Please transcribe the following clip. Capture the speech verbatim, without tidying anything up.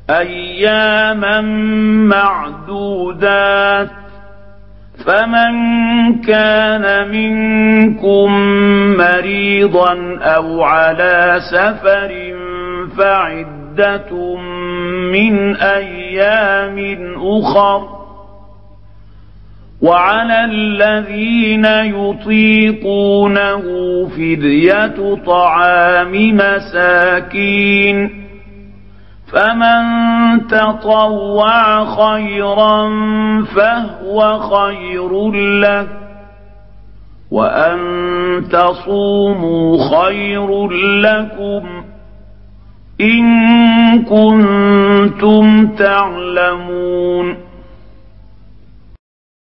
أياما معدودات، فمن كان منكم مريضا أو على سفر فعدة من أيام أخر، وعلى الذين يطيقونه فدية طعام مساكين، فمن تطوع خيرا فهو خير له، وأن تصوموا خير لكم إن كنتم تعلمون.